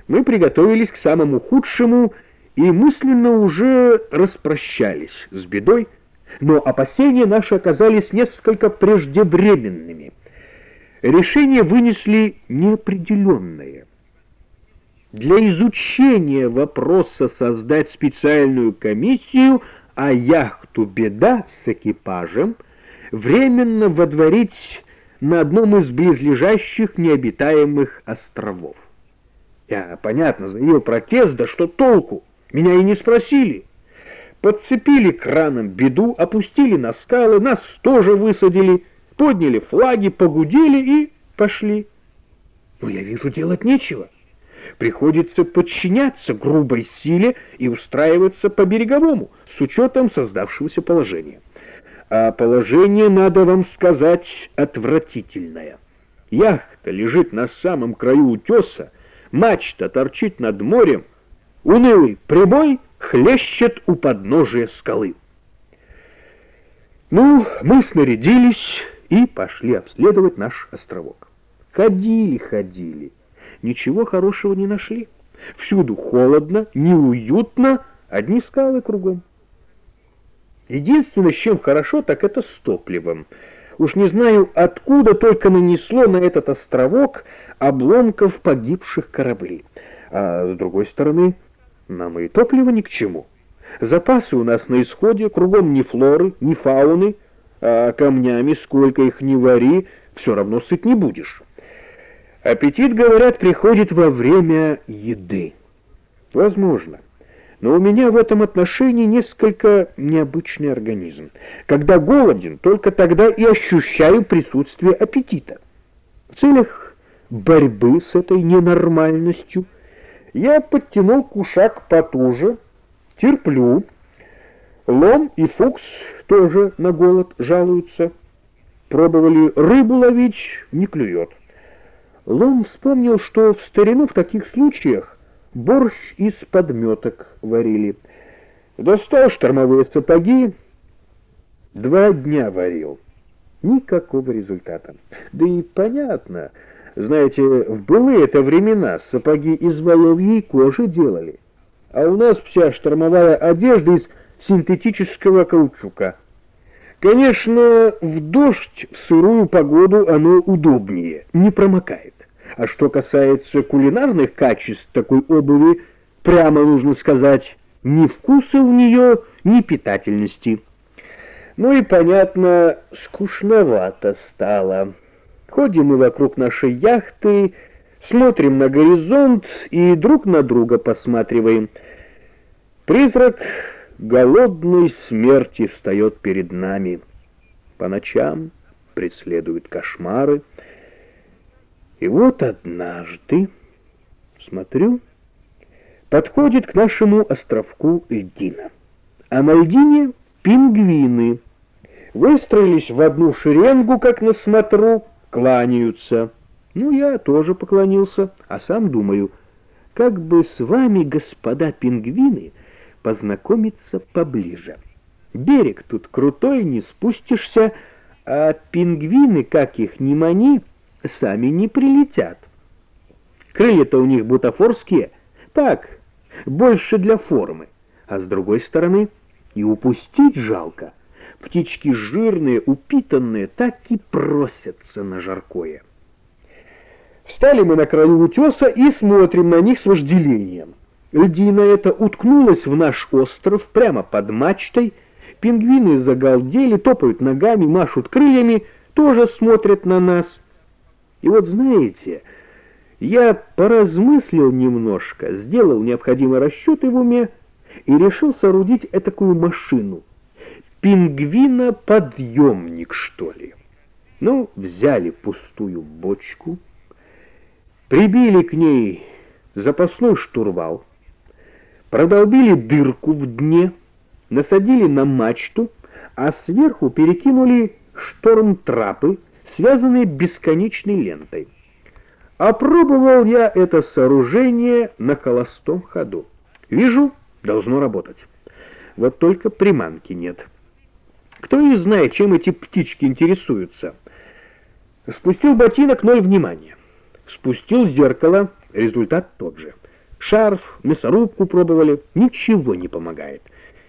Мы приготовились к самому худшему и мысленно уже распрощались с бедой, но опасения наши оказались несколько преждевременными. Решение вынесли неопределенное. Для изучения вопроса создать специальную комиссию, а яхту «Беда» с экипажем временно водворить на одном из близлежащих необитаемых островов. Я, понятно, заявил протест, да что толку? Меня и не спросили. Подцепили краном «Беду», опустили на скалы, нас тоже высадили, подняли флаги, погудели и пошли. Но я вижу, делать нечего. Приходится подчиняться грубой силе и устраиваться по-береговому, с учетом создавшегося положения. А положение, надо вам сказать, отвратительное. Яхта лежит на самом краю утеса, мачта торчит над морем, унылый прибой хлещет у подножия скалы. Ну, мы снарядились и пошли обследовать наш островок. Ходили, ничего хорошего не нашли. Всюду холодно, неуютно, одни скалы кругом. Единственное, с чем хорошо, так это с топливом. Уж не знаю, откуда только нанесло на этот островок обломков погибших кораблей. А с другой стороны, нам и топливо ни к чему. Запасы у нас на исходе, кругом ни флоры, ни фауны, а камнями, сколько их ни вари, все равно сыт не будешь. Аппетит, говорят, приходит во время еды. Возможно. Но у меня в этом отношении несколько необычный организм. Когда голоден, только тогда и ощущаю присутствие аппетита. В целях борьбы с этой ненормальностью я подтянул кушак потуже, терплю. Лом и Фукс тоже на голод жалуются. Пробовали рыбу ловить, не клюет. Лом вспомнил, что в старину в таких случаях борщ из подметок варили. Достал штормовые сапоги, 2 дня варил. Никакого результата. Да и понятно, знаете, в былые-то времена сапоги из воловьей кожи делали, а у нас вся штормовая одежда из синтетического каучука. Конечно, в дождь, в сырую погоду оно удобнее, не промокает. А что касается кулинарных качеств такой обуви, прямо нужно сказать, ни вкуса у нее, ни питательности. Ну и, понятно, скучновато стало. Ходим мы вокруг нашей яхты, смотрим на горизонт и друг на друга посматриваем. Призрак голодной смерти встает перед нами. По ночам преследуют кошмары. И вот однажды, смотрю, подходит к нашему островку льдина. А на льдине пингвины. Выстроились в одну шеренгу, как на смотру, кланяются. Ну, я тоже поклонился, а сам думаю, как бы с вами, господа пингвины, познакомиться поближе. Берег тут крутой, не спустишься, а пингвины, как их ни мани, сами не прилетят. Крылья-то у них бутафорские, так, больше для формы. А с другой стороны, и упустить жалко. Птички жирные, упитанные, так и просятся на жаркое. Встали мы на краю утеса и смотрим на них с вожделением. Льдина эта уткнулась в наш остров прямо под мачтой, пингвины загалдели, топают ногами, машут крыльями, тоже смотрят на нас. И вот знаете, я поразмыслил немножко, сделал необходимые расчеты в уме и решил соорудить этакую машину. Пингвиноподъемник, что ли. Ну, взяли пустую бочку, прибили к ней запасной штурвал, продолбили дырку в дне, насадили на мачту, а сверху перекинули штормтрапы, связанные бесконечной лентой. Опробовал я это сооружение на холостом ходу. Вижу, должно работать. Вот только приманки нет. Кто и знает, чем эти птички интересуются. Спустил ботинок — 0 внимания. Спустил зеркало — результат тот же. шарф, мясорубку пробовали, ничего не помогает.